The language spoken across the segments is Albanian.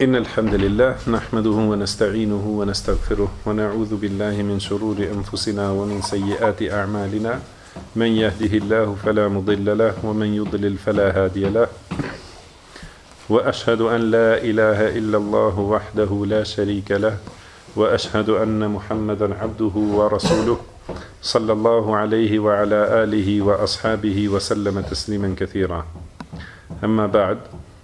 إن الحمد لله نحمده ونستعينه ونستغفره ونعوذ بالله من شرور أنفسنا ومن سيئات أعمالنا من يهده الله فلا مضل له ومن يضلل فلا هادي له وأشهد أن لا إله إلا الله وحده لا شريك له وأشهد أن محمدا عبده ورسوله صلى الله عليه وعلى آله وأصحابه وسلم تسليما كثيرا أما بعد.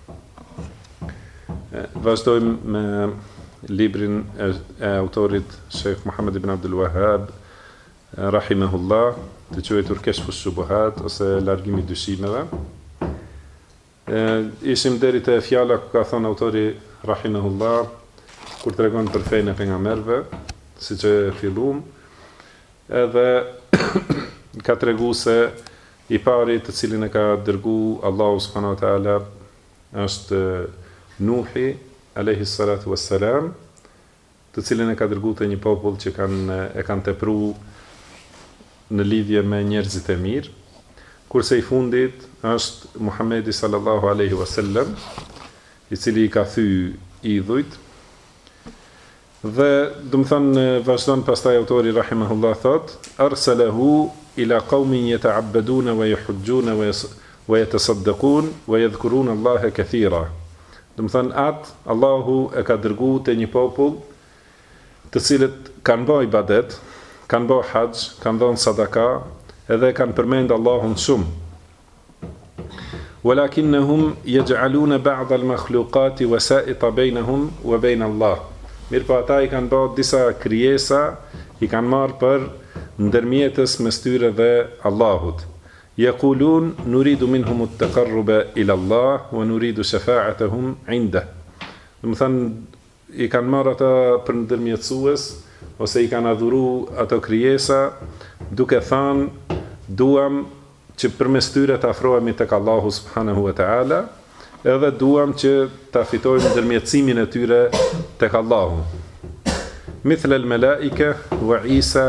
Vazhdojmë me librin e autorit Sheikh Muhammad ibn Abdul Wahhab rahimahullah, të quajtur Kashfu Shubuhat ose largimi dyshimeve. Ishim deri te fjala ku ka thënë autori rahimahullah kur tregon për fenë e pejgamberëve, siç e filluam, edhe ka tregu se i pari të cilin e ka dërgu Allahu subhanahu wa taala është Nuhi alayhi salatu wassalam, të cilin e ka dërguar te një popull që kanë tepruar në lidhje me njerëzit e mirë, kurse i fundit është Muhamedi sallallahu alaihi wasallam, i cili i ka thyer idhujt. Dhe do të thonë vazhdon pastaj autori rahimahullah thot: arsalahu ila qaumin yata'abbaduna wa yahujjuna wa yatasaddaqun wa yadhkuruna Allaha kathira. Do të thënë Allahu e ka dërguar te një popull të cilët kanë bërë ibadet, kanë bërë haxh, kanë dhënë sadaka, edhe kanë përmend Allahun shumë. Walakinnahum yaj'aluna ba'd al-makhluqat wasa'ita bainahum wa bain Allah. Mirpo ata i kanë bërë disa krijesa, i kanë marrë për ndërmjetës mes tyre dhe Allahut. Yaqulun nuridu minhum at-taqarruba ila Allah wa nuridu shafa'atahum 'indah. Do të thënë i kanë marrë ata për ndërmjetësues ose i kanë adhuru ato krijesa duke thënë duam që përmes tyre të afrohemi tek Allahu subhanahu wa ta'ala, edhe duam që ta fitojmë ndërmjetësimin e tyre tek Allahu. Mithla al-malaika wa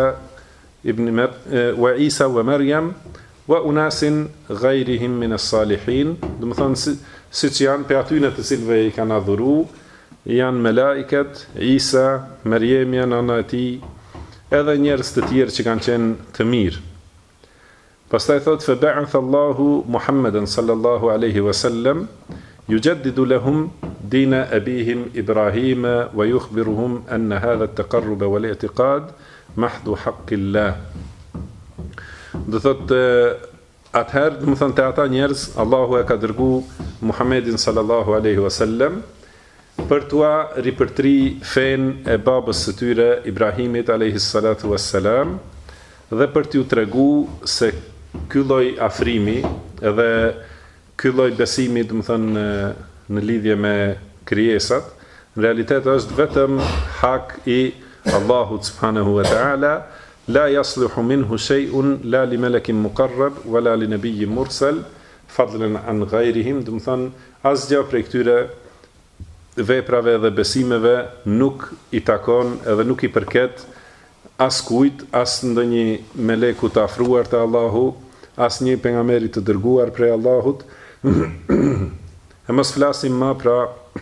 Isa wa Maryam wa unasin ghayrihim min as-salihin. Do të thonë siç janë pe atyre të cilëve i kanë adhuru, janë melaiket, Isa, Maryemja nëna e tij, edhe njerëz të tjerë që kanë qenë të mirë. Pastaj thot fa ba'atha Allahu Muhammadan sallallahu alaihi wasallam yujaddidu lahum dina abihim Ibrahim wa yukhbiruhum anna hadha at-taqarrub wal i'tiqad mahdhu haqqillah. Do thot atëherë, do të thonë te ata njerëz Allahu e ka dërgu Muhammedin sallallahu alaihi wasallam për t'ua ripërtri fen e babës së tyre Ibrahimit alaihi salatu wassalam, dhe për t'u tregu se ky lloj afrimi edhe ky lloj besimi, do të thonë në lidhje me krijesat, në realitet është vetëm hak i Allahut subhanahu wa ta'ala. La yasluhu minhu shay'un la li malakin muqarrab wala li nabiyyin mursal fadlan an ghayrihim. Do të thonë asgjë prej këtyre veprave dhe besimeve nuk i takon edhe nuk i përket as kujt, as ndonjë meleku të afruar te Allahu, as një pejgamberi të dërguar prej Allahut. E mos flasim më pra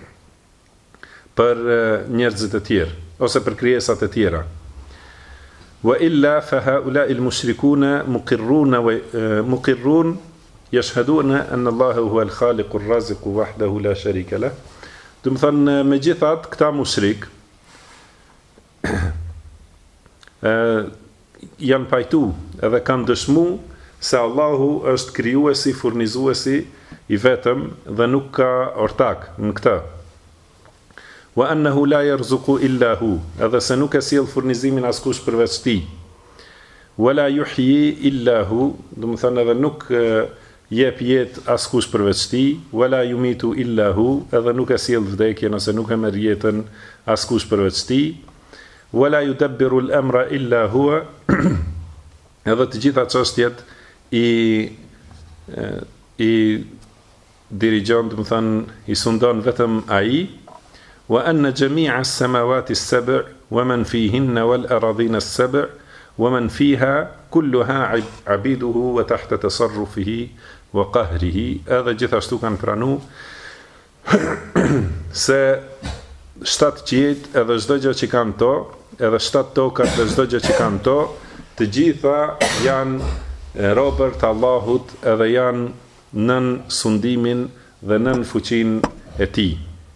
për njerëzit e tjerë ose për krijesat e tjera. Wa illa fa haula'i al-mushrikuna muqirrun yashhaduna anna Allahu huwa al-khaliqu ar-raziqu wahdahu la sharika lah. Do të thonë megjithatë këta mushrik janë pajtu edhe kanë dëshmu se Allahu është krijuesi, furnizuesi i vetëm dhe nuk ka ortak në këtë. Wa annahu la yarzuqu illa hu, edhe se nuk e sjell furnizimin askush përveç tij. Wala yuhyi illa hu, do të thonë edhe nuk jep jetë askush përveç tij. Wala yumitu illa hu, edhe nuk e sjell vdekjen ose nuk e merr jetën askush përveç tij. Wala yudabbiru al-amra illa huwa, edhe të gjitha çështjet i dirigjon, do të thonë i sundon vetëm ai. Wa anna jami'a as-samawati as-sab' wa man fihinna wal aradhina as-sab' wa man fiha kulluha 'abiduhu wa tahta tasarrufihi wa qahrihi. Edhe gjithashtu kanë pranu se 7 qiejt edhe çdo gjë që kanë to, edhe 7 tokat dhe çdo gjë që kanë to, të gjitha janë robër të Allahut edhe janë nën sundimin dhe nën fuqinë e tij.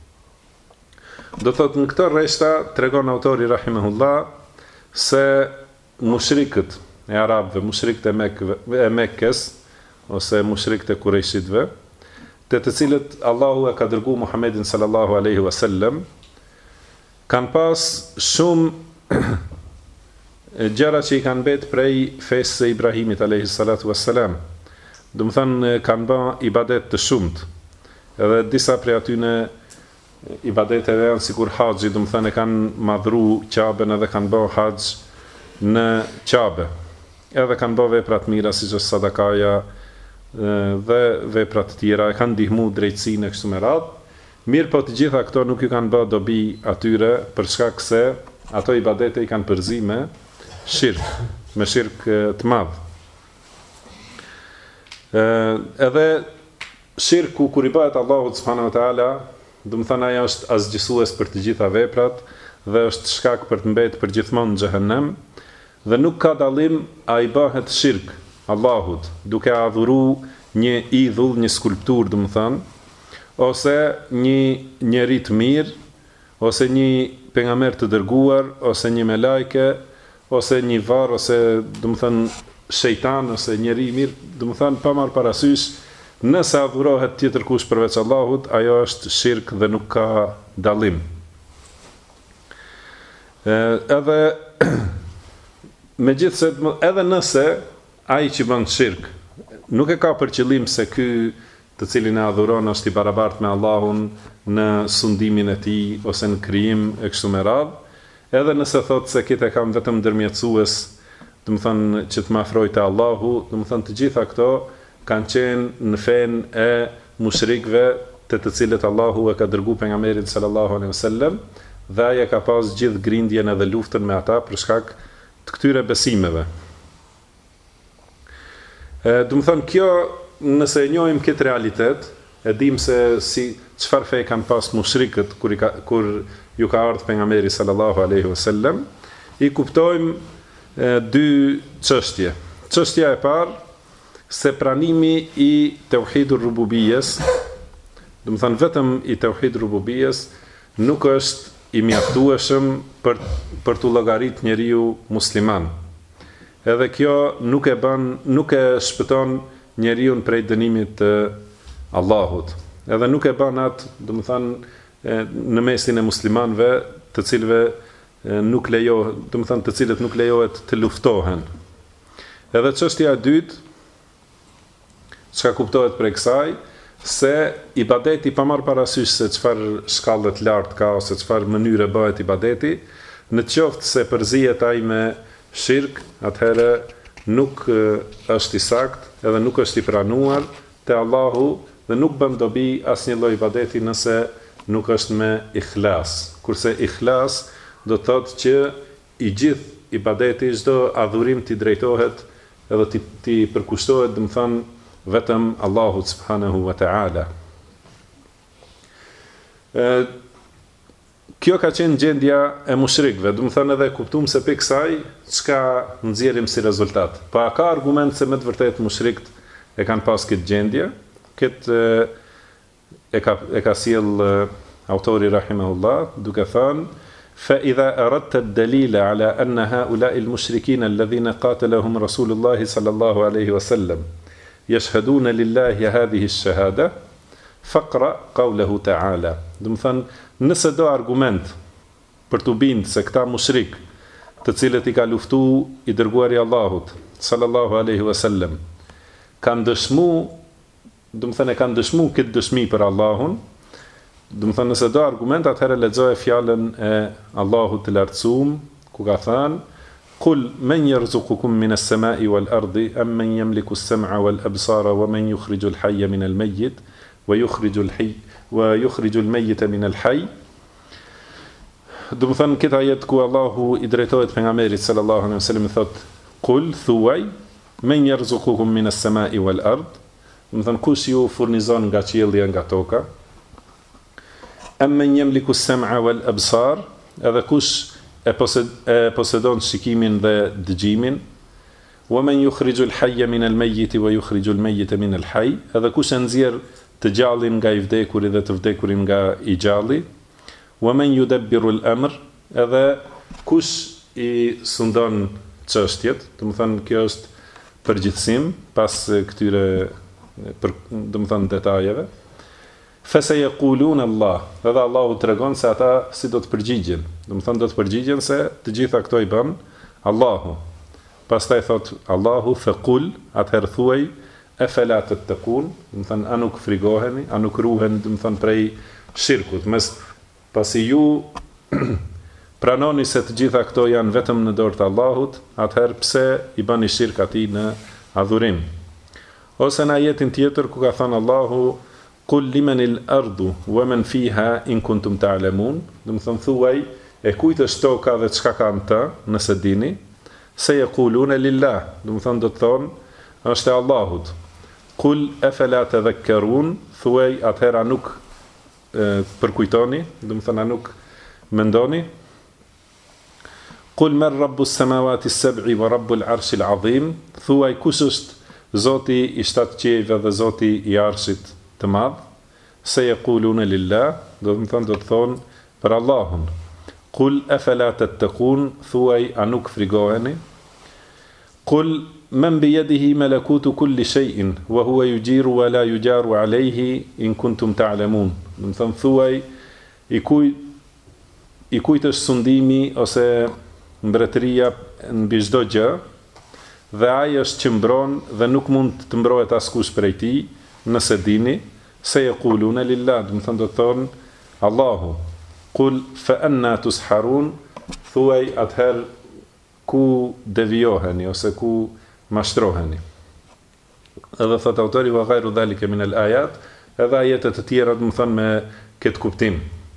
Do thotë në këtë rreshta tregon autori rahimahullah se mushrikët e arabëve, mushrikët e Mekkës ose mushrikët e Kurejshitëve, të cilët Allahu e ka dërguar Muhammedin sallallahu alaihi wasallam, kanë pas shumë gjëra që i kanë mbet prej fesë së Ibrahimit alayhi salatu wassalam. Do të thënë kanë bërë ibadet të shumt. Edhe disa prej atyne ibadeteve janë sikur haxhi, do të thënë kanë madhru Ka'ben edhe kanë bërë haxh në Ka'be. Edhe kanë bërë vepra të mira siç është sadakaja dhe vepra të tjera, e kanë ndihmu drejtësinë kështu me radhë. Mirë, po të gjitha këto nuk ju kanë bërë dobi atyre për shkak se ato ibadete i kanë përzi me shirk të madh. Edhe shirku kur i bëhet Allahut subhanahu wa taala, do të thënë ajo është asgjësues për të gjitha veprat dhe është shkak për të mbetur përgjithmonë në xhehenem, dhe nuk ka dallim a i bëhet shirk Allahut duke adhuru një idhull, një skulptur, do të thënë, ose një njeri të mirë, ose një pejgamber të dërguar, ose një melajke, ose një varr, ose do të thënë shejtan, ose njeri i mirë, do të thënë pa marrë parasysh, nëse adhurohet tjetër kush përveç Allahut, ajo është shirk dhe nuk ka dallim. Edhe megjithse edhe nëse ai që bën shirk nuk e ka për qëllim se ky të cilin e adhuron është i barabartë me Allahun në sundimin e tij ose në krijim e kështu me radhë, edhe nëse thotë se këtë e kam vetëm ndërmjetësues, do të thënë që të më afroj te Allahu, do të thënë të gjitha këto kanë qenë në fenë e mushrikëve të cilët Allahu e ka dërguar pejgamberin sallallahu alaihi wasallam, dhe ai e ka pas gjithë grindjen edhe luftën me ata për shkak të këtyre besimeve. Do të thënë kjo, nëse e njohim këtë realitet, e dim se si çfarë fe kanë pas mushrikët kur ju ka ardhur pejgamberi sallallahu alaihi wasallam, i kuptojmë dy çështje. Çështja e parë, se pranimi i tauhidur rububiyes, do të thënë vetëm i tauhid rububiyes, nuk është i mjaftueshëm për të llogarit njeriu musliman. Edhe kjo nuk e shpëton njeriu prej dënimit të Allahut. Edhe nuk e bën atë, do të thënë, në mesin e muslimanëve, të cilëve nuk lejohet, do të thënë të cilët nuk lejohet të luftohen. Edhe çështja e dytë, çka kuptohet prej kësaj, se ibadeti pa marrë parasysh se çfarë shkallë të lartë ka ose çfarë mënyre bëhet ibadeti, në qoftë se përzihet ai me shirk, atëherë nuk është i saktë edhe nuk është i pranuar te Allahu dhe nuk bën dobi asnjë lloj ibadeti nëse nuk është me ikhlas. Kurse ikhlas do të thotë që i gjithë ibadeti, çdo adhurim t'i drejtohet edhe t'i përkushtohet, do të thënë, vetëm Allahut subhanahu wa ta'ala. Kjo ka qenë gjendja e mushrikëve, do të thënë edhe kuptuam se pe kësaj çka nxjerrim si rezultat. Pa ka argument se me të vërtetë mushrikët e kanë pas këtë gjendje, këtë e ka sjell autori rahimahullah duke thënë: fa idha aradta ad-dalila ala anna ha'ula'i al-mushrikeen alladhina qatalahum Rasulullah sallallahu alaihi wasallam yashhaduna lillahi hadhihi ash-shahada faqra qawluhu ta'ala. Do të thënë, nëse do argument për të bindë se këta mushrik, të cilët i ka luftu i dërguari Allahut sallallahu alaihi wasallam, kanë dëshmu, do të thënë kanë dëshmu këtë dëshmi për Allahun, do të thënë nëse do argument, atëherë lexoje fjalën e Allahut të lartësuar, ku ka thënë: "Qul man yarzuqukum min as-sama'i wal ardi am man yamliku as-sam'a wal absara wa man yukhriju al-hayya min al-mayyit wa yukhriju al-mayyita min al-hayy." Do të thënë këtë ajet ku Allahu i drejtohet pejgamberit sallallahu alaihi wasallam, thotë: "Qul thuaj man yarzuqukum min as-sama'i wal ard." Do të thënë kush ju furnizon nga qielli e nga toka? Amman yamliku as-sam'a wal absar, edhe kush e posedon shikimin dhe dëgjimin. Wa man yukhrijul hayya min al-mayyit wa yukhrijul mayyita min al-hayy, edhe kush e nxjerr të gjallin nga i vdekuri dhe të vdekurin nga i gjalli. Wa man yudabbiru al-amr, edhe kush i sundon çështjet, do të thënë kjo është përgjithësim pas këtyre do të thënë detajeve. Fasayaqulun Allah, edhe Allahu tregon se ata si do të përgjigjen. Do të thënë do të përgjigjen se të gjitha këto i bën Allahu. Pastaj thot Allahu faqul, atëherë thuaj afala tattaqun, do të thënë a nuk frigoheni, a nuk ruheni, do të thënë prej shirkut. Pasi ju pranoni se të gjitha këto janë vetëm në dorë të Allahut, atëherë pse i bëni shirk atij në adhurim? Ose në ajetin tjetër ku ka thënë Allahu Qul limanil ardu wa man fiha in kuntum ta'lamun, do të thënë thuaj e kujt është toka dhe çka ka në të, nëse dini. Sayaquluna lillah, do të thënë do të thonë është e Allahut. Qul afala tadhakkarun, thuaj atëherë nuk përkujtoni, do të thënë nuk mendoni. Qul man rabbus samawati as-sab'i wa rabbul arshil azim, thuaj kush është Zoti i 7 qiejve dhe Zoti i arshit të madh. Sayaquluna lillah, do të thonë për Allahun. Qul afala tattaqun, thuaj a nuk frigoheni. Qul man biyadihi malakutu kulli shay'in wa huwa yujiru wa la yujaru alayhi in kuntum ta'lamun. Do të thonë thuaj i kujt është sundimi ose mbretëria mbi çdo gjë, dhe ai është që mbron dhe nuk mund të mbrohet askush prej tij, nëse dini. Sayaquluna lillah, do të thonë Allahu. Qul fa anna tusharun, thuaj atëherë ku devijoheni ose ku mashtroheni. Edhe thot autori wa ghayru dhalika min al-ayat, edhe ajetet të tjera do të thonë me këtë kuptim.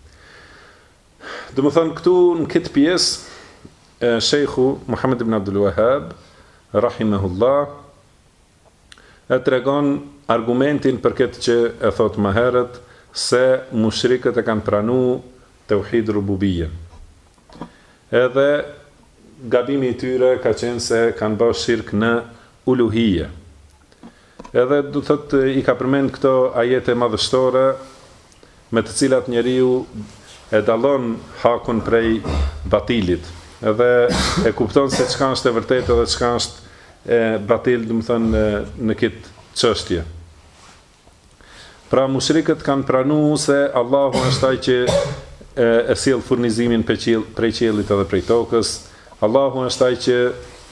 Do të thonë këtu në këtë pjesë Sheikhu Muhammad ibn Abdul Wahhab rahimahullah e tregon argumentin për këtë që e thot më herët se mushrikët e kanë pranuar tauhid rububiyya. Edhe gabimi i tyre ka qenë se kanë bërë shirk në uluhiyya. Edhe do thot i ka përmend këto ajete madhështore me të cilat njeriu e dallon hakun prej batilit. Edhe e kupton se çka është e vërtetë dhe çka është e batil, do të thënë në këtë çështje. Pra mushrikët kanë pranuar se Allahu është ai që e sjell furnizimin prej qiellit edhe prej tokës. Allahu është ai që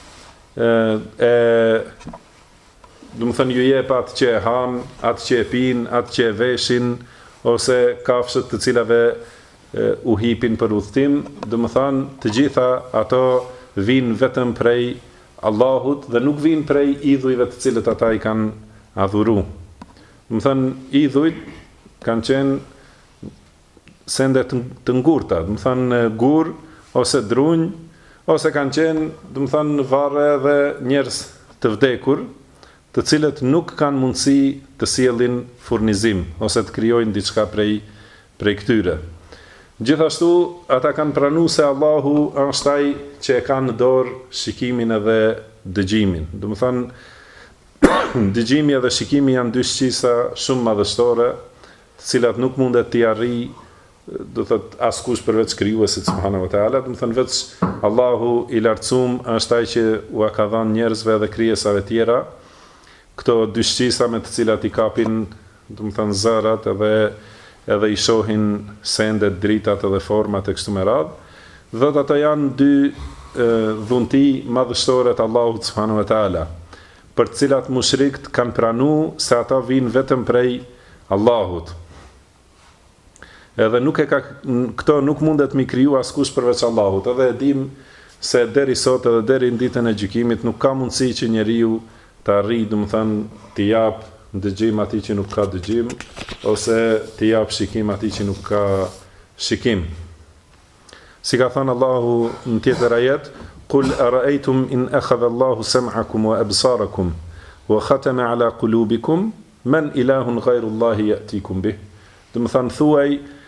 do të thënë ju jep atë që e han, atë që e pin, atë që e veshin, ose kafshët të cilave u hipin për udhtim, do të thënë të gjitha ato vinë vetëm prej Allahut dhe nuk vinë prej idhujve të cilët ata i kanë adhuru. Do të thënë idhujt kanë qenë sende të ngurta, do të thënë gur ose drunj, ose kanë qenë, do të thënë varre dhe njerëz të vdekur, të cilët nuk kanë mundësi të sjellin furnizim ose të krijojnë diçka prej këtyre. Gjithashtu ata kanë pranuar se Allahu është ai që e ka në dorë shikimin edhe dëgjimin. Do të thënë dëgjimi edhe shikimi janë dy shqisa shumë madhështore, të cilat nuk mundet t'i arrijë, do thot askush përveç krijuesit subhanahu wa taala, do të thënë veç Allahu i lartësuar është ai që u ka dhënë njerëzve dhe krijesave tjera këto dy shqisa me të cilat i kapin, do të thënë zërat edhe i shohin sendet, dritat edhe format e kështu me radhë. Dhe ato janë dy dhunti madhështore të Allahut subhanahu wa taala, për të cilat mushrikët kanë pranuar se ata vijnë vetëm prej Allahut. Edhe këto nuk mundet mi kriju askush përveç Allahut. Edhe e dim se deri sot edhe deri në ditën e gjykimit nuk ka mundësi që njeriu të arrijë, do të thënë, të jap dëgjim atij që nuk ka dëgjim, ose të jap shikim atij që nuk ka shikim. Si ka thënë Allahu në tjetër ajet, Qul ara'aytum in akhadha Allahu sam'akum wa absarakum wa khatama ala qulubikum man ilahun ghayru Allahi ya'tikum bih. Do të thënë thuaj,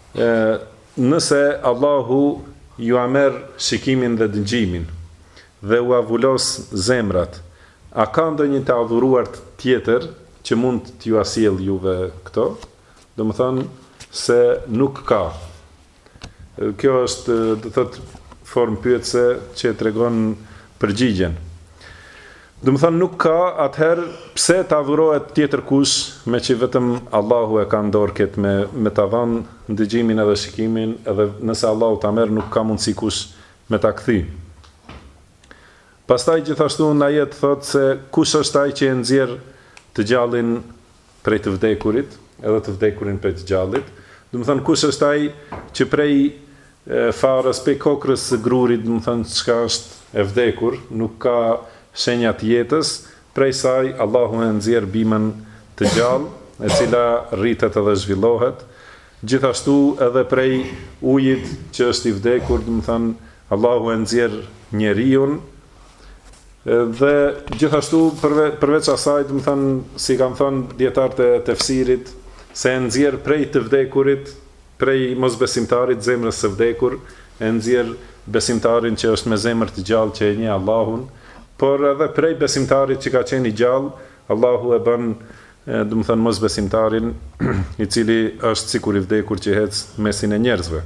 Nëse Allahu ju a merr shikimin dhe dëgjimin dhe u avullos zemrat, a ka ndonjë të adhuruar tjetër që mund t'ju asjell juve këto? Do më thonë se nuk ka. Kjo është, do thotë, formë pyetëse që tregon përgjigjen. Do më thonë nuk ka, atëherë pse të adhurohet tjetër kush me që vetëm Allahu e ka në dorë këtë me të dhanë ndëgjimin edhe shikimin, edhe nëse Allahu ta merr nuk ka mundësi kush me ta kthy. Pastaj gjithashtu në ajet thotë se kush është ai që e nxjerr të gjallin prej të vdekurit, edhe të vdekurin prej të gjallit. Do të thonë kush është ai që prej farës, prej kokrës së grurit, do të thonë çka është e vdekur, nuk ka shenja të jetës, prej saj Allahu e nxjerr bimën të gjallë, e cila rritet edhe zhvillohet. Gjithashtu edhe prej ujit që është i vdekur, do të thonë Allahu e nxjerr njeriun. Dhe gjithashtu përveç asaj, do të thënë, si kanë thënë dietarët e tefsirit, se e nxjerr prej të vdekurit, prej mosbesimtarit zemrës së vdekur, e nxjerr besimtarin që është me zemër të gjallë që e njeh Allahun, por edhe prej besimtarit që ka qenë i gjallë, Allahu e bën, do të thënë, mosbesimtarin i cili është sikur i vdekur që hec mesin e njerëzve.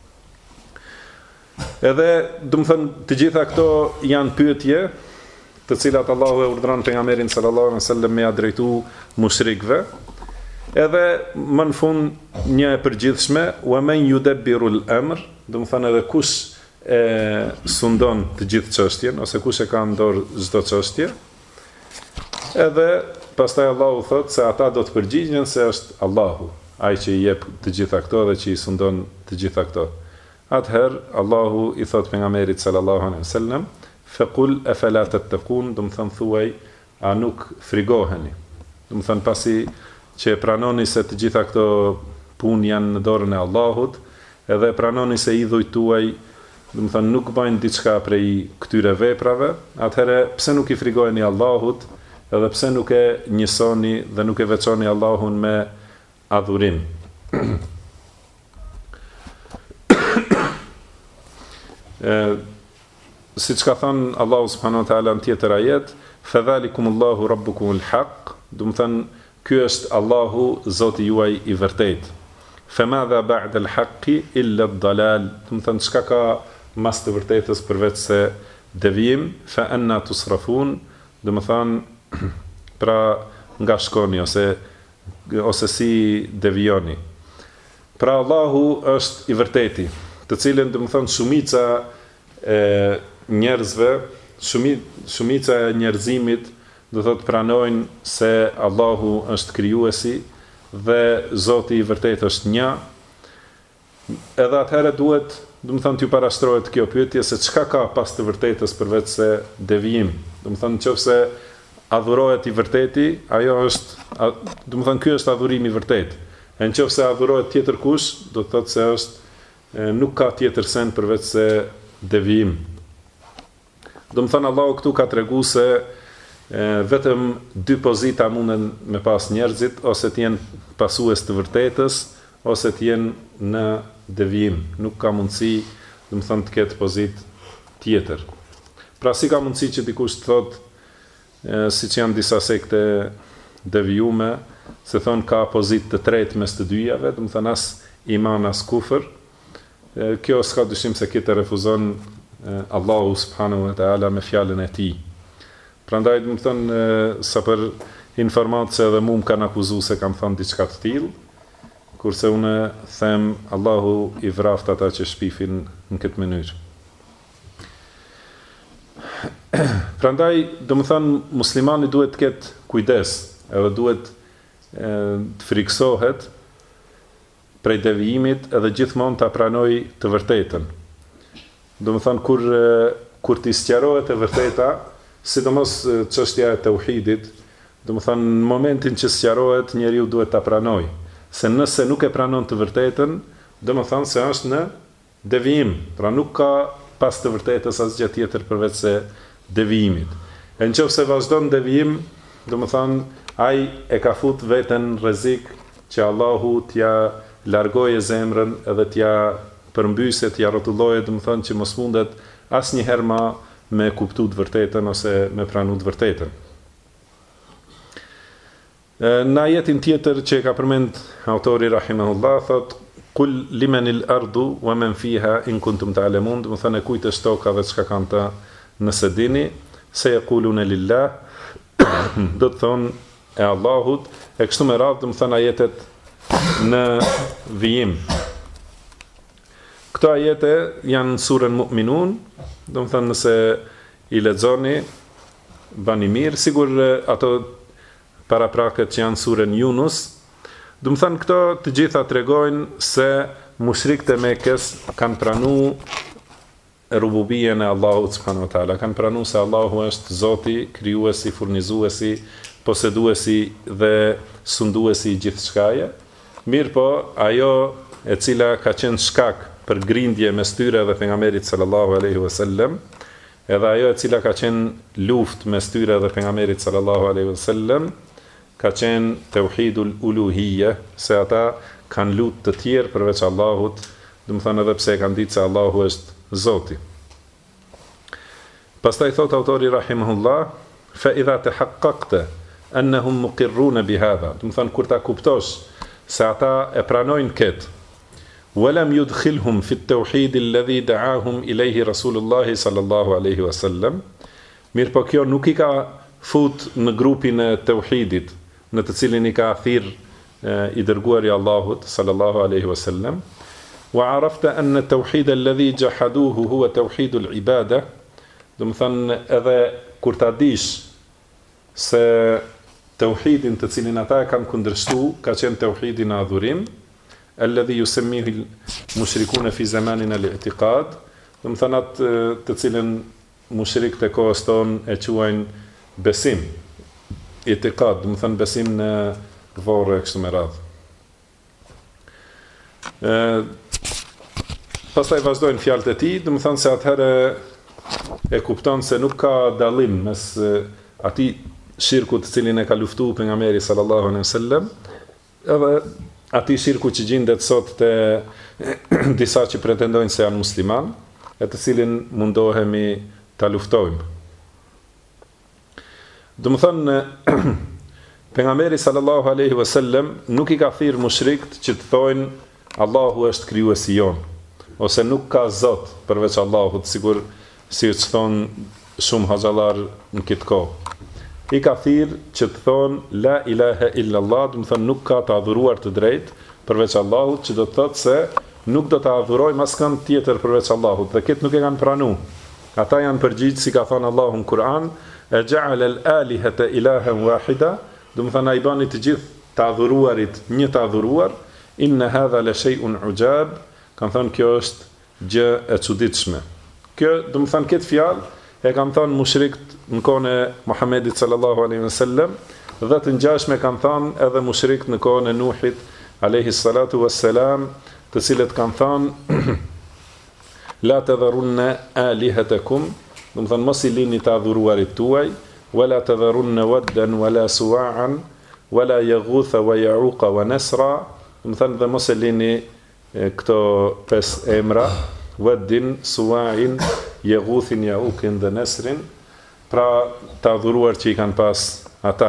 Edhe, do të thënë, të gjitha këto janë pyetje të cilat Allahu e urdhëron pejgamberin sallallahu alaihi wasallam me ia drejtu mushrikëve. Edhe më në fund një e përgjithshme, wa man yudabbiru al-amr, do të thonë edhe kush e sundon të gjithë çështjen ose kush e ka në dorë çdo çështje. Edhe pastaj Allahu thotë se ata do të përgjigjen se është Allahu, ai që i jep të gjitha këto dhe që i sundon të gjitha këto. Atëherë Allahu i thotë pejgamberit sallallahu alaihi wasallam, fekull e felatet të kun, do më thënë thuaj, a nuk frigoheni. Do më thënë pasi që pranoni se të gjitha këto pun janë në dorën e Allahut, edhe pranoni se idhuj tuaj, do më thënë nuk bëjnë diçka prej këtyre veprave, atëhere pse nuk i frigoheni Allahut, edhe pse nuk e njësoni dhe nuk e veçoni Allahun me adhurim. Si që ka thënë Allahu subhanahu wa ta'ala në tjetër ajet, fadhalikumullahu rabbukumul haq, do të thënë ky është Allahu Zoti juaj i vërtet. Famadha ba'da al-haqqi illa ad-dalal, do të thënë çka ka mas të vërtetës përveç se devijim, fa anna tusrafun, do të thënë pra nga shkoni ose si devijoni. Pra Allahu është i vërteti, të cilën do të thënë shumica e njerëzve, shumica e njerëzimit do thotë pranojnë se Allahu është krijuesi dhe Zoti i vërtet është një. Edhe atëherë duhet, do të thonë, t'ju parashtrohet kjo pyetje se çka ka pas të vërtetës përveç se devijim. Do të thonë nëse adhurohet i vërteti, ajo është, do të thonë ky është adhurimi i vërtet. E nëse adhurohet tjetër kush, do të thotë se është nuk ka tjetër sen përveç se devijim. Do më thënë Allahu këtu ka tregu se vetëm dy pozita munden me pas njerëzit, ose t'jenë pasues të vërtetës, ose t'jenë në devijim. Nuk ka mundësi, do më thënë, të ketë pozit tjetër. Pra si ka mundësi që dikush të thotë, si që janë disa sekte devijume, se thonë ka pozit të tretë mes të dyjave, do më thënë as iman as kufër. Kjo s'ka dyshim se këtë refuzon Allahu subhanahu wa ta'ala me fjalën e tij. Prandaj do të thonë sa për informatë se edhe mua më kanë akuzuar se kam thënë diçka të tillë, kurse unë them Allahu i vraft ata që shpifin në këtë mënyrë. Prandaj do të thonë muslimani duhet të ketë kujdes, edhe duhet të friksohet prej devijimit edhe gjithmonë ta pranoj të vërtetën. Do më thënë, kur t'i sqarohet e vërteta, sidomos çështja e tauhidit, do më thënë, në momentin që sqarohet, njeriu duhet ta pranoj. Se nëse nuk e pranon të vërtetën, do më thënë se është në devijim. Pra nuk ka pas të vërtetës asgjë tjetër përveç se devijimit. E nëse vazhdon devijim, do më thënë, ai e ka fut veten në rrezik që Allahu t'ja largoje zemrën edhe t'ja përmbysje, t'ja rrotulloje, do të thonë që mos mundet asnjëherë më me kuptu të vërtetën ose me pranu të vërtetën. Në ajetin tjetër që ka përmend autori rahimahullah, thot kul limanil ardu wa man fiha in kuntum ta'lamun, do të thonë kujt është toka dhe çka kanë ta nëse dini, se yaquluna lillah, do të thonë e Allahut, e kështu me radhë, do të thonë ajetet në vijim. Këto ajete janë surën Mu'minun, do të thonë nëse i lexoni bani mirë, sigur ato paraprakët që janë surën Yunus, do të thonë këto të gjitha tregojnë se mushrikët e Mekës kanë pranuar rububijen e Allahut subhanahu wa taala, kanë pranuar se Allahu është Zoti, krijuesi, furnizuesi, poseduesi dhe sunduesi i gjithçkaje. Mirë po, ajo e cila ka qenë shkak për grindje mes tyre dhe pejgamberit sallallahu alaihi wasallam, edhe ajo e cila ka qenë luftë mes tyre dhe pejgamberit sallallahu alaihi wasallam, ka qenë tauhidul uluhiyya, se ata kanë lutë të tjerë përveç Allahut, do të thonë edhe pse kanë ditë se Allahu është Zoti. Pastaj thot autori rahimahullah, fa idha tahaqqaqta annahum muqirruna bihadha, do të thonë kur ta kuptosh se ata e pranojnë këtë, walam yudkhilhum fi at-tauhid alladhi da'ahum ilayhi Rasulullah sallallahu alaihi wasallam, mirë po kjo nuk i ka fut në grupin e tauhidit, në të cilin i ka thirr i dërguari Allahut sallallahu alaihi wasallam, wa arafta anna at-tauhid alladhi jahaduhu huwa tauhid al-ibada, do të thonë edhe kur ta dish se tauhidin të cilin ata kanë kundërshtuar ka qenë tauhidin e adhurim, alladhi yusammihi al-mushrikuna fi zamanin al-i'tiqad, do të thonë atë të cilin mushrikët e kohës tonë e quajnë besim, i'tiqad, do të thonë besim në varre kështu me radhë. Pastaj vazhdojnë fjalët e tij, do të thonë se atëherë e kupton se nuk ka dallim mes atij shirku të cilin e ka luftuar pejgamberi sallallahu alaihi wasallam, edhe atij shirku që gjendet sot te disa që pretendojnë se janë musliman, e të cilin mundohemi ta luftojmë. Do të thonë pejgamberi sallallahu alaihi wasallam nuk i ka thirr mushrikët që të thonë Allahu është krijuesi jon, ose nuk ka Zot përveç Allahut, sigur si që thonë shumë haxhallar në këtë kohë. I ka thirr që të thonë la ilaha illa Allah, do të thonë nuk ka të adhuruar të drejtë përveç Allahut, që do të thotë se nuk do të adhurojmë askënd tjetër përveç Allahut, dhe këtë nuk e kanë pranuar. Ata janë përgjigjë si ka thënë Allahu në Kur'an, e ja'ala al-alihata ilahan wahida, do të thonë ai bani të gjithë të adhuruarit një të adhuruar, inna hadha la shay'un ujab, kanë thënë kjo është gjë e çuditshme. Kjo, do të thonë këtë fjalë e kanë thënë mushrikët në kohën e Muhamedit sallallahu alaihi wasallam, dhe të ngjashme kanë thënë edhe mushrikët në kohën e Nuhit alayhi salatu wassalam, të cilët kanë thënë la tadharunna alihatakum, do të thonë mos i lini të adhuruarit tuaj, wala tadharunna waddan wala suwa'an wala yaghutha wa ya'uqa wa nasra, do të thonë dhe mos e lini këto 5 emra, waddin, suwa'in, yaghuthin, ya'uqin dhe nasrin, pra të adhuruar që i kanë pas ata.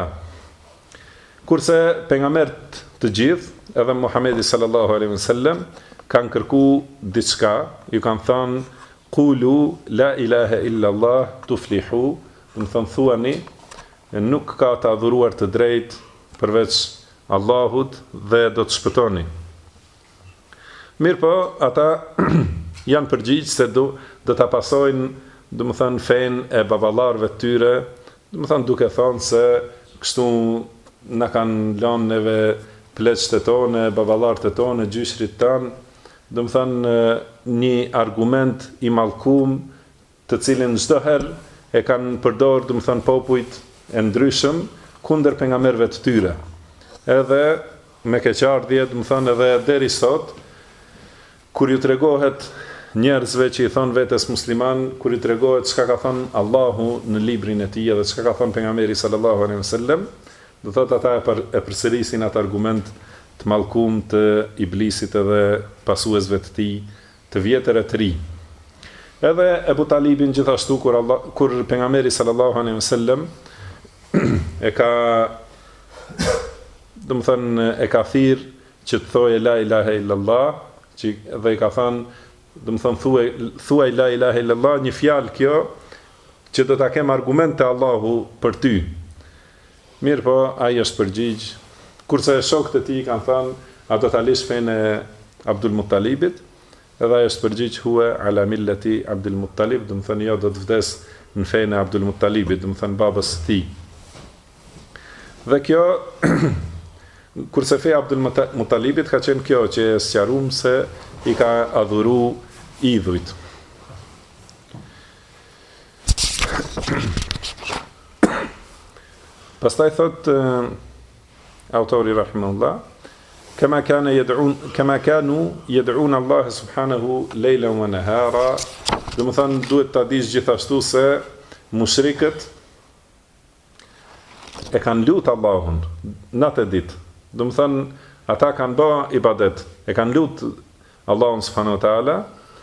Kurse pejgamberët të gjithë, edhe Muhamedi sallallahu alaihi wasallam, kanë kërku diçka, ju kanë thënë qulu la ilaha illa Allah tuflihu, do të thonë thuani nuk ka të adhuruar të drejtë përveç Allahut dhe do të shpëtoni. Mirë po, ata janë përgjigjë se do ta pasojnë, do të thonë fenë e baballarëve të tyre, do të thonë duke thonë se kështu na kanë lënë neve pleqët e tonë, baballarët e tonë, gjyshrit tanë, do të thonë një argument i mallkum, të cilin çdo herë e kanë përdorur, do të thonë popujt e ndryshëm kundër pejgamberëve të tyre. Edhe me keqardhje, do të thonë edhe deri sot, kur ju tregohet njerëzve që i thon vetes musliman, kur i tregohet çka ka thënë Allahu në librin e tij dhe çka ka thënë pejgamberi sallallahu alaihi wasallam, do thotë ata e përsërisin atë argument të mallkuar të iblisit edhe pasuesve të tij, të vjetër e të ri. Edhe Ebu Talibin gjithashtu kur pejgamberi sallallahu alaihi wasallam e ka e ka thirr që të thojë la ilaha illallah, dhe i ka thënë, thuaj la ilaha illallah, një fjalë kjo që do ta kem argument te Allahu për ty. Mirë po, ai është përgjigj, kurse shokët e tij kanë thënë, a do ta lish fenë e Abdul Muttalibit? Edhe ai është përgjigj huwa ala millati Abdul Muttalib, do të thënë jo, do të vdes në fenë e Abdul Muttalibit, do të thënë babës së tij. Dhe kjo kurse feja Abdul Muttalibit ka qenë kjo që e sqaruam se i ka adhuru idhujt. Pastaj thot autori rahimahullah, kama kanu yad'un Allah subhanahu lejlan wa nahara, do të thënë duhet ta dish gjithashtu se mushrikët e kanë lutë Allahun natë e ditë. Do të thënë ata kanë bë ibadet, e kanë lutë Allahun subhanahu wa taala,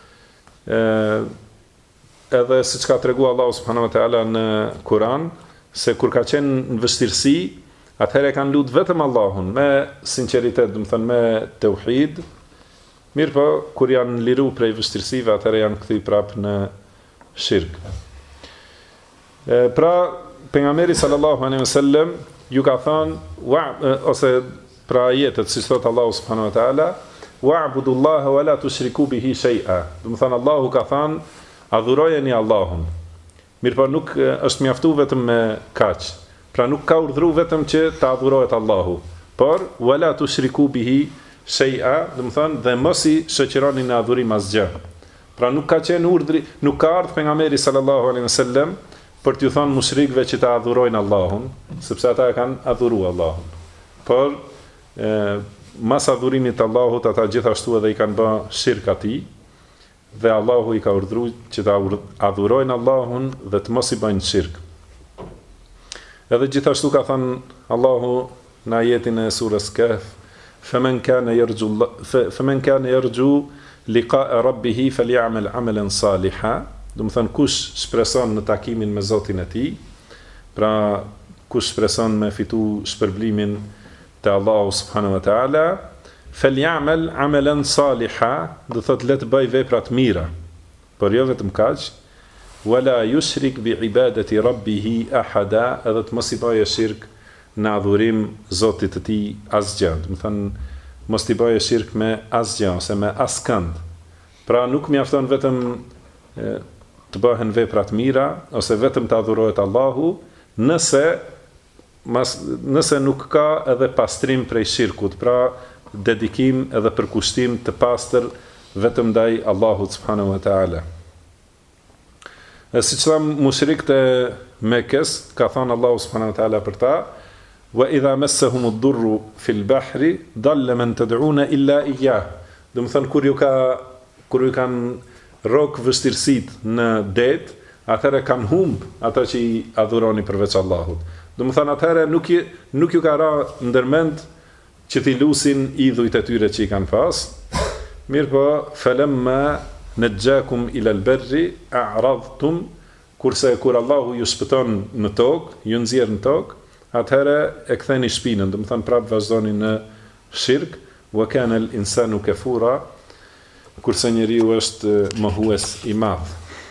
edhe siç ka treguar Allahu subhanahu wa taala në Kur'an, se kur ka qenë në vështirësi, atëherë kanë lutë vetëm Allahun me sinqeritet, do të thënë me tauhid. Mirë po, kur janë liru prej vështirësive, atëherë janë kthy prapë në shirk. Pra pejgamberi sallallahu alaihi wasallam ju ka thënë ose pra ajetet siç thot Allahu subhanahu wa taala, wa'budullaha wa la tushriku bihi shay'a. Do të thënë Allahu ka thënë, adhurojeni Allahun. Mirë po nuk është mjaftuar vetëm me kaq. Pra nuk ka urdhëruar vetëm që të adhurohet Allahu, por wala tushriku bihi shay'a, do të thënë dhe mos i shoqëroni në adhurim asgjë. Pra nuk ka qenë urdhri, nuk ka ardhur pejgamberi sallallahu alaihi wasallam për t'ju thënë mushrikëve që ta adhurojnë Allahun, sepse ata e kanë adhuruar Allahun. Por mas adhurimit të Allahut, ata gjithashtu edhe i kanë bë shirk atij, dhe Allahu i ka urdhëruar që ta adhurojnë Allahun dhe të mos i bëjnë shirk. Edhe gjithashtu ka thënë Allahu në ajetin e surës Kahf, faman kana yarju liqa'a rabbih falyamal 'amalan salihan. Do të thënë kush shpreson në takimin me Zotin e tij, pra kush shpreson me fitu shpërblimin te Allahu subhanahu wa taala, falyamal 'amalan salihan, do thotë le të bëj vepra të mira, por jo vetëm kaq, wala yushrik bi ibadati rabbih ahada, edhe të mos i bëjë shirk në adhurim Zotit të tij asgjë. Do të thënë mos i bëjë shirk me asgjë ose me askënd. Pra nuk mjafton vetëm të bëhen vepra të mira ose vetëm të adhurohet Allahu, nëse nuk ka edhe pastrim prej shirkut, pra dedikim edhe përkushtim të pastër vetëm ndaj Allahut subhanahu wa taala. Siç thamë mushrikët e Mekës, ka thënë Allahu subhanahu wa taala për ta, wa idha massahum ad-durru fil bahri dalla man tad'una illa iyyah. Do të thënë kur ju kanë rok vështirësit në det, atëherë kanë humb ata që i adhuroni përveç Allahut. Do të thënë atëherë nuk ju ka ra ndërmend që t'i lusin idhujt e tyre që i kanë pas. Mirë po, falamma najjakum ila al-barri a'radtum, kurse kur Allahu ju shpëton në tokë, ju nxjerr në tokë, atëherë e ktheni shpinën, do të thënë prapë vazhdoni në shirk, wa kana al-insanu kafura, kurse njeriu është mohues i madh.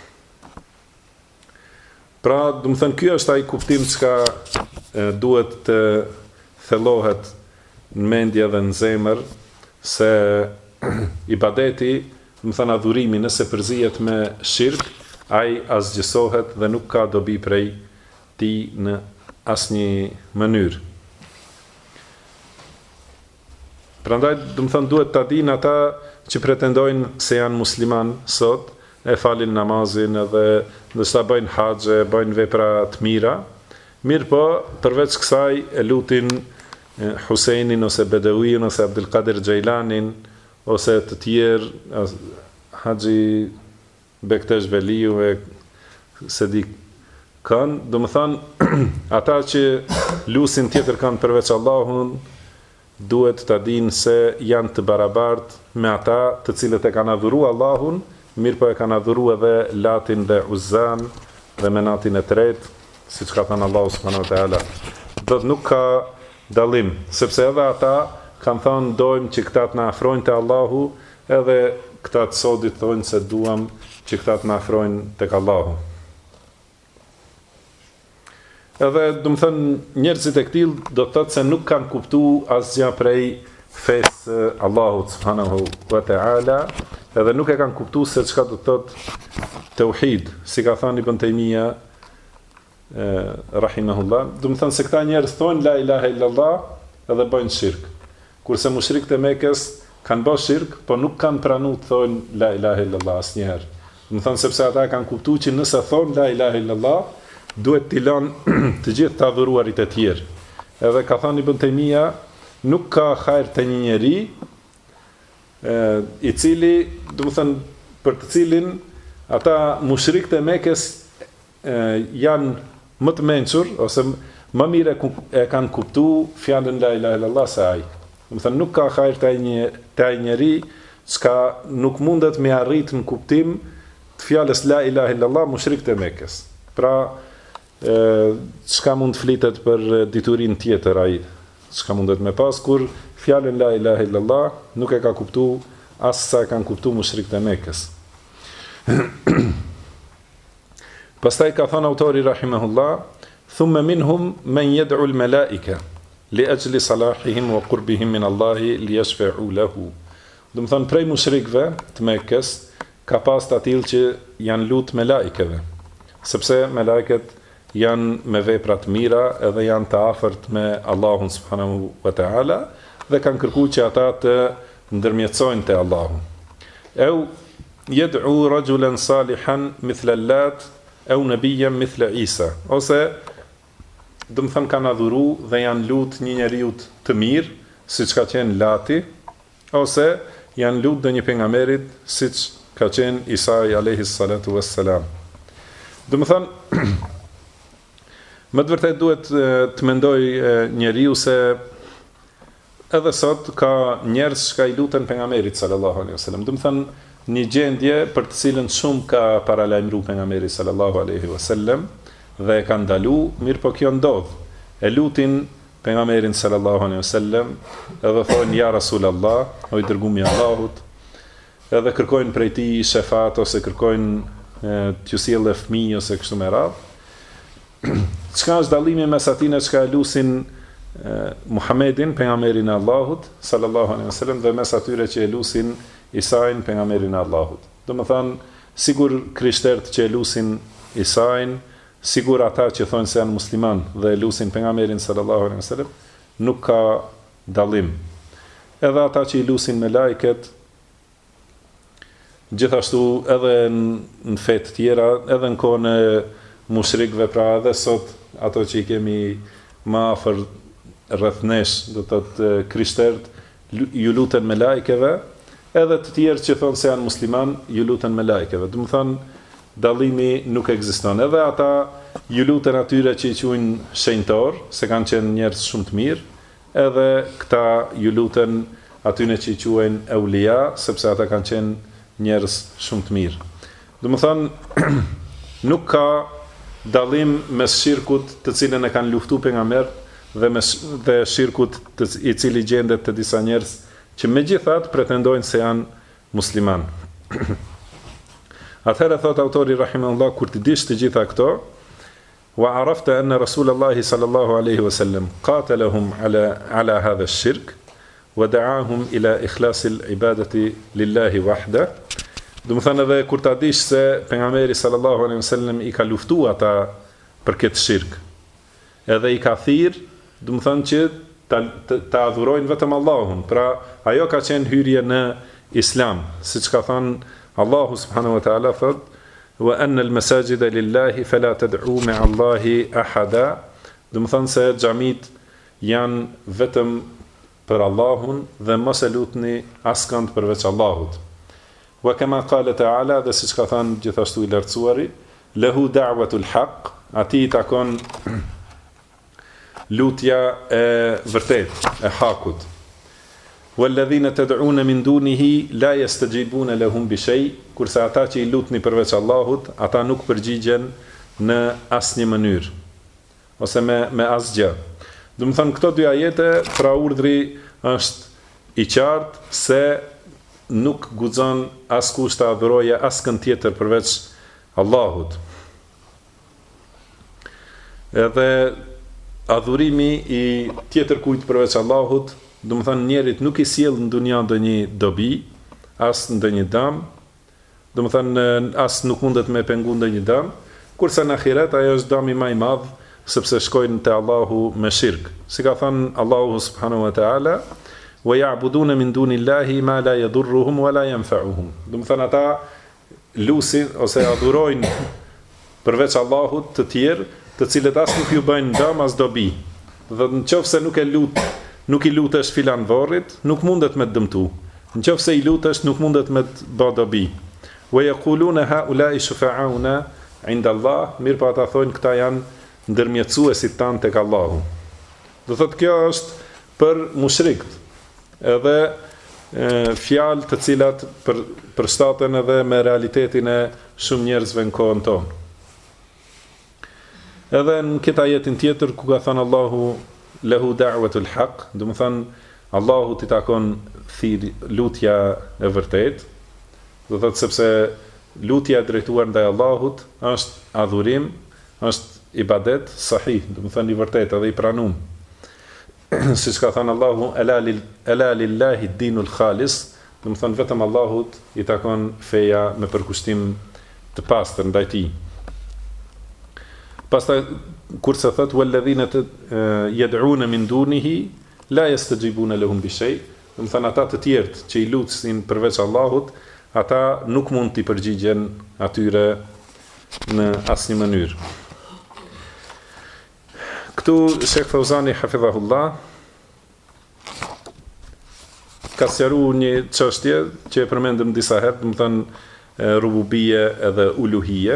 Pra, do të thënë ky është ai kuptim çka duhet të thellohet në mendje dhe në zemër, se ibadeti, do të thënë adhurimi, nëse përzihet me shirk, ai asgjësohet dhe nuk ka dobi prej tij në asnjë mënyrë. Prandaj, do të thënë duhet ta dinë ata që pretendojnë se janë musliman sot, e falin namazin edhe ndoshta bëjnë haxhe, bëjnë vepra të mira, mirë po, përveç kësaj e lutin Husejnin ose Bedewin ose Abdul Qadir Gjejlanin ose të tjerë, Haxhi Bektesh Veliu e se di kanë, do më thanë ata që lusin tjetër kanë përveç Allahun, duhet ta dinë se janë të barabartë me ata të cilët e kanë adhuruar Allahun, mirë po e kanë adhuruar edhe Latin dhe Uzzan dhe Menatin e tretë, siç ka thënë Allahu subhanahu wa taala. Do të nuk ka dallim, sepse edhe ata kanë thënë dojmë që këta të na afrojnë te Allahu, edhe këta të sodit thonë se duam që këta të na afrojnë tek Allahu. Edhe do të thënë njerëzit e këtill do të thotë se nuk kanë kuptuar asgjë prej fesë Allahut subhanahu wa taala, edhe nuk e kanë kuptuar se çka do të thotë tauhid, si ka thënë Ibn Taymija rahimahullah. Do të thënë se këta njerëz thonë la ilaha illallah edhe bëjnë shirk. Kurse mushrikët e Mekës kanë bërë shirk, po nuk kanë pranuar të thonë la ilaha illallah asnjëherë. Do të thënë sepse ata kanë kuptuar që nëse thonë la ilaha illallah, duhet t'i lanë të gjithë të adhuruarit e tjerë. Edhe ka thënë Ibn Taymija, nuk ka hajër të një njeri i cili, do të thënë, për të cilin ata mushrikët e Mekës janë më të mençur ose më mirë e kanë kuptuar fjalën la ilaha illallah se ai. Do të thënë nuk ka hajër të ai njeri çka nuk mundet me arrit në kuptim të fjalës la ilaha illallah mushrikët e Mekës. Pra çka mund të flitet për diturin tjetër ai, çka mundet me pas, kur fjalën la ilaha illallah nuk e ka kuptuar as sa e kanë kuptuar mushrikët e Mekës. Pastaj ka thënë autori rahimahullah, thumma minhum man yad'u al-malaika li ajli salahihim wa qurbihim min Allahi li yashfa'u lahu. Do të thënë prej mushrikëve të Mekës ka pas të atill që janë lut me laikeve, sepse me laiket janë me vepra të mira edhe janë të afërt me Allahun subhanahu wa taala dhe kanë kërkuar që ata të ndërmjetësojnë te Allahu. Au yad'u rajulan salihan mithla Lat au nabiyyan mithla Isa. Ose do të thënë kanë adhuru dhe janë lut një njeriu të mirë, siç ka qenë Lati, ose janë lut dhe një pejgamberit siç ka qenë Isa alayhi salatu wassalam. Do të thënë më të vërtet duhet të mendoj njeriu se edhe sot ka njerëz që i luten pejgamberit sallallahu alaihi wasallam. Do të thënë një gjendje për të cilën shumë ka paralajmëruar pejgamberi sallallahu alaihi wasallam dhe e kanë ndalu, mirë po kjo ndodh. E lutin pejgamberin sallallahu alaihi wasallam, edhe thonë ja Rasulallah, o i dërguari i Allahut, edhe kërkojnë prej tij shefat ose kërkojnë t'ju sjellë fëmijë ose kështu me radhë. Çka është dallimi mes atyre që e lusin Muhammedin, pejgamberin e Allahut sallallahu alaihi wasallam, dhe mes atyre që e lusin Isain, pejgamberin e Allahut. Domethënë, sigur krishterët që e lusin Isain, sigur ata që thonë se janë musliman dhe e lusin pejgamberin sallallahu alaihi wasallam, nuk ka dallim. Edhe ata që i lusin me laiket, gjithashtu edhe në fetë tjera, edhe në kohën e mushrikëve, pra edhe sot ato që i kemi më afër rreth nesh, do të thotë krishterët, ju luten me laikeve, edhe të tjerë që thonë se janë musliman, ju luten me laikeve. Do të thonë dallimi nuk ekziston. Edhe ata ju luten atyre që i quajnë shenjtor, se kanë qenë njerëz shumë të mirë, edhe këta ju luten atyre që i quajnë eulia, sepse ata kanë qenë njerëz shumë të mirë. Do të thonë nuk ka dallim mes shirkut të cilën e kanë luftuar pejgamberët dhe shirkut i cili gjendet te disa njerëz që megjithatë pretendojnë se janë musliman. Atëherë thot autori rahimahullah, kur të dish të gjitha këto, wa arafta anna Rasulullah sallallahu alaihi wasallam qatalahum ala hadha ash-shirk wa da'ahum ila ikhlas al-ibadati lillahi wahda. Do të thënë edhe kur ta dish se pejgamberi sallallahu alaihi wasallam i ka luftuar ata për këtë shirk, edhe i ka thirr, do të thënë që ta adhurojnë vetëm Allahun. Pra ajo ka qenë hyrje në Islam, siç ka thënë Allahu subhanahu wa taala, thot wa anna al-masajida lillahi fala tad'u ma'a Allahi ahada. Do të thënë se xhamit janë vetëm për Allahun dhe mos e lutni askënd përveç Allahut. Wa kama qala ta'ala, dhe siç ka thënë gjithashtu i lartësuari, lahu da'watul haqq, ati i takon lutja e vërtet, e hakut. walladhina tad'una min dunihi la yastajibuna lahum bi shay, kurse ata që i lutni përveç Allahut, ata nuk përgjigjen në asnjë mënyrë ose me asgjë. Do të thënë këto dy ajete, pra urdhri është i qartë se nuk guxon askush të adhuroje askën tjetër përveç Allahut. Edhe adhurimi i tjetër kujt përveç Allahut, do të thënë njerit nuk i sjell në dunja ndonjë dobi, as ndonjë dëm, do të thënë as nuk mundet me pengu ndonjë dëm, kurse në ahiret ajo është dëmi më i madh, sepse shkojnë te Allahu me shirk. Si ka thënë Allahu subhanahu wa ta'ala, wa ya'buduna min dunillahi ma la yadurruhum wa la yanfa'uhum. Do të thënë ata lusin ose adhurojnë përveç Allahut të tjerë, të cilët as nuk ju bëjnë dëm as dobi. Do të nëse nuk i lutesh filan varrit, nuk mundet me të dëmtu. Nëse i lutesh, nuk mundet me të bë dobi. Wa yaquluna haula'i shufa'auna 'inda Allah, mirë po ata thonë këta janë ndërmjetësuesit tanë tek Allahu. Do thotë kjo është për mushrikët, edhe fjalë të cilat përshtaten edhe me realitetin e shumë njerëzve në kohën tonë. Edhe në këtë ajetin tjetër ku ka thënë Allahu lehu da'watul haq, do të thënë Allahu t'i takon lutja e vërtet, do thotë sepse lutja e drejtuar ndaj Allahut është adhurim, është ibadet sahih, do të thënë i vërtet edhe i pranum. Siç ka thënë Allahu ala lillahi ad-dinul khalis, do të thënë vetëm Allahut i takon feja me përkushtim të pastër ndaj tij. Pastaj kurse thot walladhina yad'una min dunihi la yastajibuna lahum bi shay, do të thënë ata të tjerë që i lutsin përveç Allahut, ata nuk mund t'i përgjigjen atyre në asnjë mënyrë. Këtu Sheikh Fauzani hafidhahullah ka sqaruar një çështje që e përmendëm disa herë, do të thënë rububie edhe uluhie.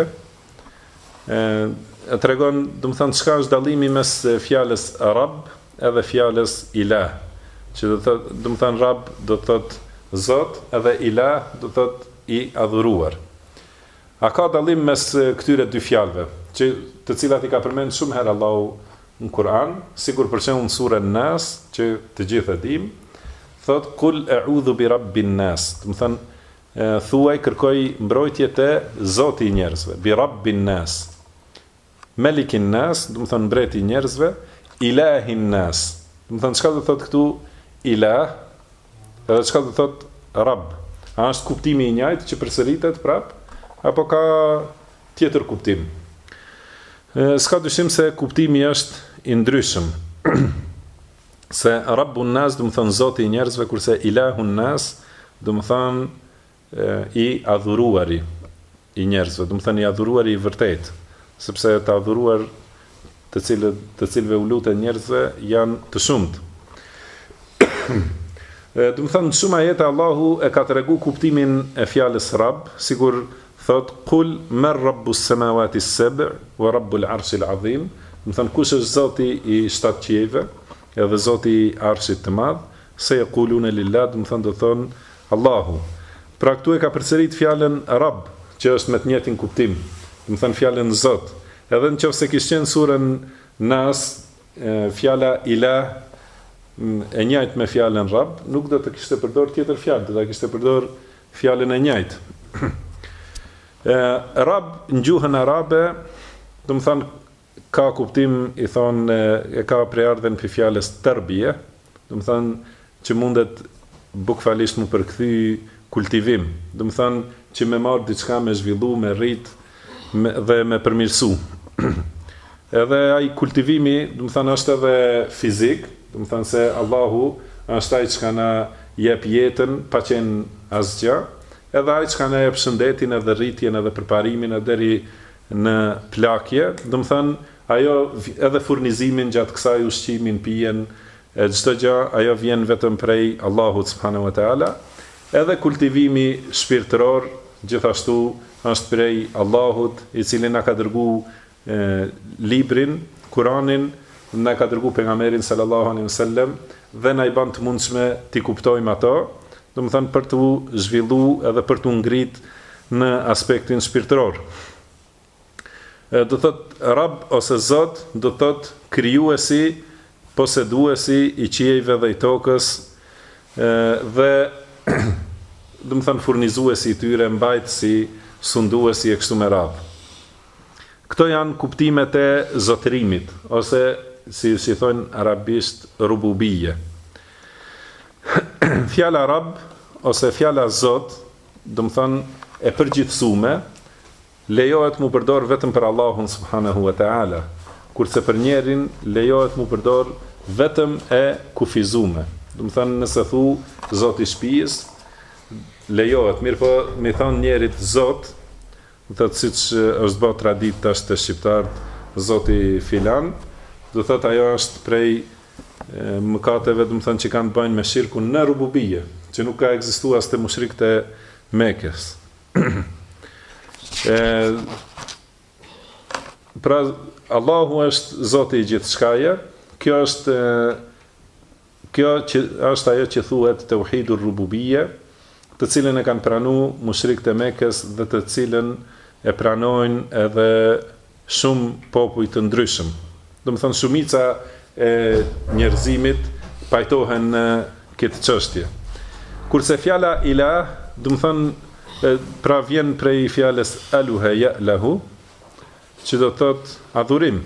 Tregon, do të thënë, çka është dallimi mes fjalës Rabb edhe fjalës Ilah. Që do të thënë Rabb do të thotë Zot, edhe Ilah do të thotë i adhuruar. A ka dallim mes këtyre dy fjalëve, të cilat i ka përmendur shumë herë Allahu në Kur'an, sikur për shembull në surën Nas, që të gjithë e dim, thot kul a'udhu bi rabbin nas, do të thënë thuaj kërkoj mbrojtje te Zoti i njerëzve, bi rabbin nas. Melikin nas, do të thënë mbreti i njerëzve, ilahin nas. Do të thënë çka do thot këtu ilah, edhe çka do thot Rabb. A është kuptimi i njëjtë që përsëritet prap, apo ka tjetër kuptim? S'ka dyshim se kuptimi është i ndryshëm. Se Rabbun nas do të thënë Zoti i njerëzve, kurse Ilahun nas do të thënë i adhuruari i njerëzve, do të thënë i adhuruari i vërtet, sepse të adhuruar të cilëve u luten njerëzve janë të shumt. Do të thënë shumë ajete Allahu e ka tregu kuptimin e fjalës Rabb, sikur thot kul man rabbus samawati as-sab' wa rabbul arshil azim, do të thënë kush është Zoti i 7 qiejve edhe Zoti i Arshit të Madh, se yaquluna lillah, do të thënë do thonë Allahu. Pra këtu e ka përsërit fjalën Rabb, që është me të njëjtin kuptim, do të thënë fjalën Zot. Edhe nëse kishte qenë surën Nas, fjala Ilah e njëjtë me fjalën Rabb, nuk do të kishte përdor tjetër fjalë, do ta kishte përdor fjalën e njëjtë. Rabb në gjuhën arabe, do të thënë ka kuptim, i thonë e ka preardhen për fjalës tarbije, do të thënë që mundet bukfalisht mu përkthy kultivim, do të thënë që me marr diçka, me zhvillu, me rrit dhe me përmirësu. Edhe ai kultivimi, do të thënë është edhe fizik, do të thënë se Allahu është ai që na jep jetën pa qenë asgjë, edhe ai që na jep shëndetin edhe rritjen edhe përparimin deri në plakje, do të thënë ajo edhe furnizimin gjatë kësaj, ushqimin, pijen, çdo gjë, ajo vjen vetëm prej Allahut subhanahu wa taala. Edhe kultivimi shpirtëror gjithashtu është prej Allahut, i cili na ka dërguar librin, Kur'anin, na ka dërguar pejgamberin sallallahu alaihi wasallam dhe na I bën të mundshme t'i kuptojmë ato, domethënë për t'u zhvilluar edhe për t'u ngrit në aspektin shpirtëror. Do thot Rabb ose Zot, do thot krijuesi, poseduesi I qiejve dhe I tokës, dhe domethënë furnizuesi I tyre, mbajtësi, sunduesi e kështu me radhë. Këto janë kuptimet e zotërimit, ose si thonë arabisht rububije. Fjala Rabb ose fjala Zot, domethënë e përgjithësume, lejohet mu përdor vetëm për Allahun subhanahu wa ta'ala, kurse për njerin lejohet mu përdor vetëm e kufizume. Domethënë nëse thu Zoti I shtëpisë, lejohet, mirë po mi thonë njerit Zot, thot siç është bë tradit tash të shqiptarët, Zoti filan, do thot ajo është prej mëkateve, domethënë që kanë të bëjnë me shirkun në rububije, që nuk ka ekzistuar as te mushrikët e Mekës. Pra Allahu është Zoti I gjithçkaje, kjo është ajo që thuhet tauhidur rububije, të cilën e kanë pranuar mushrikët e Mekës dhe të cilën e pranojnë edhe shumë popuj të ndryshëm. Domethënë shumica e njerëzimit pajtohen në këtë çështje. Kurse fjala ilah, domethënë pra vjen prej fjalës aluha ya'lahu, që do thot adhurim.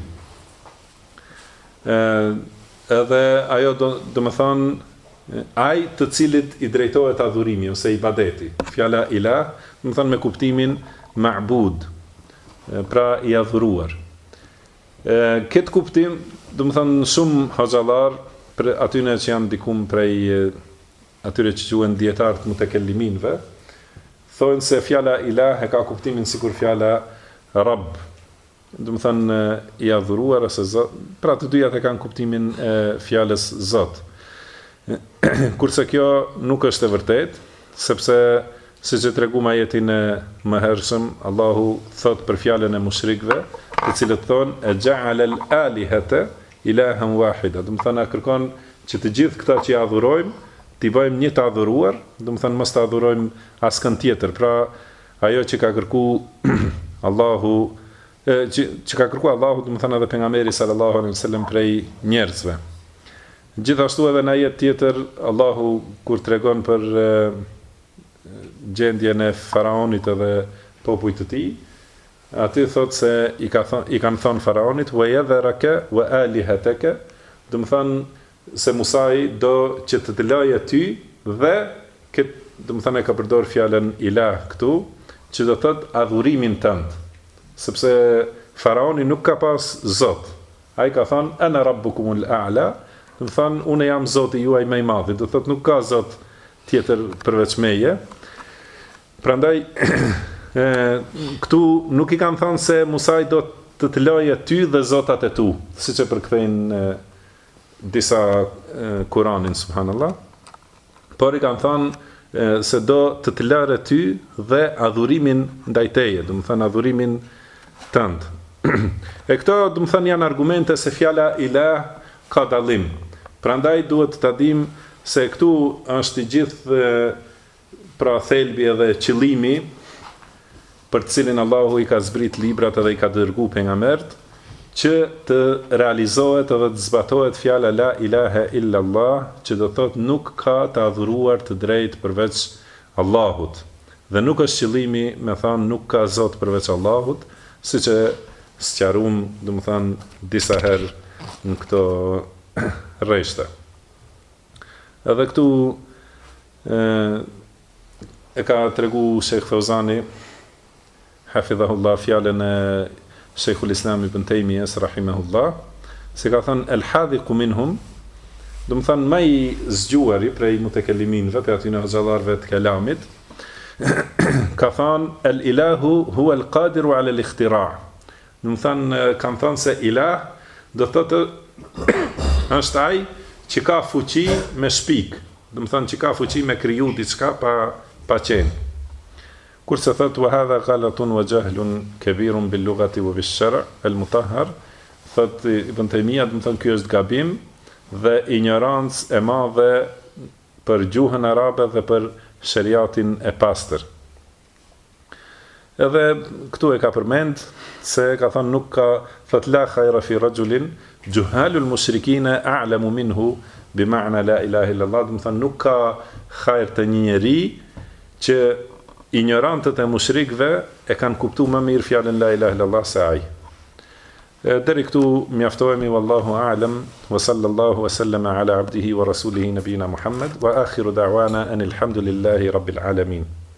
Edhe ajo domethënë ai të cilit I drejtohet adhurimi ose ibadeti. Fjala ilah, domethënë me kuptimin ma'bud, pra I adhuruar. Këtë kuptim, domethënë shumë hoxhallar, për atyre që janë dikum prej atyre që quhen dietarët mutekelliminëve, thonë se fjala ilah e ka kuptimin sikur fjala Rabb, domethënë I adhuruar ose Zot, pra të dyjat e kanë kuptimin e fjalës Zot. Kurse kjo nuk është e vërtet, sepse siç e tregum ajetin e mëhershëm, Allahu thot për fjalën e mushrikëve, të cilët thonë e ja'ala al-alihata ilahan wahida, do të thonë kërkon që të gjithë këta që I adhurojmë, t'i bëjmë një të adhuruar, do të thonë mos të adhurojmë askën tjetër. Pra ajo që ka kërkuar Allahu, që ka kërkuar Allahu, do të thonë edhe pejgamberi sallallahu alaihi wasallam prej njerëzve. Gjithashtu edhe në ajet tjetër, Allahu kur tregon për gjendjen e faraonit edhe popujt të tij, aty thot se I kanë thënë faraonit wa yadhraka wa alihataka, do të thonë se Musai do që të lajë ty dhe do të thonë e ka përdor fjalën ilah këtu, që do thot adhurimin tënd, sepse faraoni nuk ka pas Zot. Ai ka thënë ana rabbukumul a'la, do të thonë unë jam Zoti juaj më I madh, do thot nuk ka Zot tjetër përveç meje. Prandaj këtu nuk I kanë thënë se Musai do të lajë ty dhe zotat e tu, siç e përkthejnë disa Kur'anin subhanallah. Por I kanë thënë se do të larë ty dhe adhurimin ndaj teje, do të thonë adhurimin tënd. E këto do të thonë janë argumente se fjala ilah ka dallim. Prandaj duhet ta dim se këtu është I gjithë pra thelbi edhe qëllimi për të cilin Allahu I ka zbrit librat edhe I ka dërguar pejgambert, që të realizohet edhe të zbatohet fjala la ilaha illa Allah, që do thotë nuk ka të adhuruar të drejtë përveç Allahut. Dhe nuk është qëllimi me thënë nuk ka Zot përveç Allahut, siç e sqaruam, do të thënë disa herë në këto rreshte. Edhe këtu e ka tregu Sheikh Fauzani hafidhahullah fjalën e Sheikhul Islam Ibn Taymiyes rahimahullah, se ka thënë el hadhiqu minhum, do të thënë më I zgjuari prej mutekelliminëve, për aty në xhallarëve të kelamit, ka thënë el ilahu huwa el qadiru ala al ikhtira'. Do të thënë kanë thënë se ilah do thotë është ai që ka fuqi me shpik, do të thënë që ka fuqi me kriju diçka pa qenë. Kurse thot wa hadha ghalatun wa jahlun kabirun bil lughati wa bil shar' al mutahhar, thot Ibn Taymija, do të thonë ky është gabim dhe ignorancë e madhe për gjuhën arabe dhe për shariatin e pastër. Edhe këtu e ka përmend se ka thënë nuk ka, thot la khayra fi rajulin juhalul mushrikina a'lamu minhu bima'na la ilaha illa Allah, do të thonë nuk ka hajër të një njeri që ignorantët e mushrikëve e kanë kuptuar më mirë fjalën la ilaha illa Allah se ai. Deri këtu mjaftohemi, wallahu a'lam, wa sallallahu wa sallama ala abdihi wa rasulihi nabina Muhammad, wa akhiru da'wana anil hamdulillahi rabbil alamin.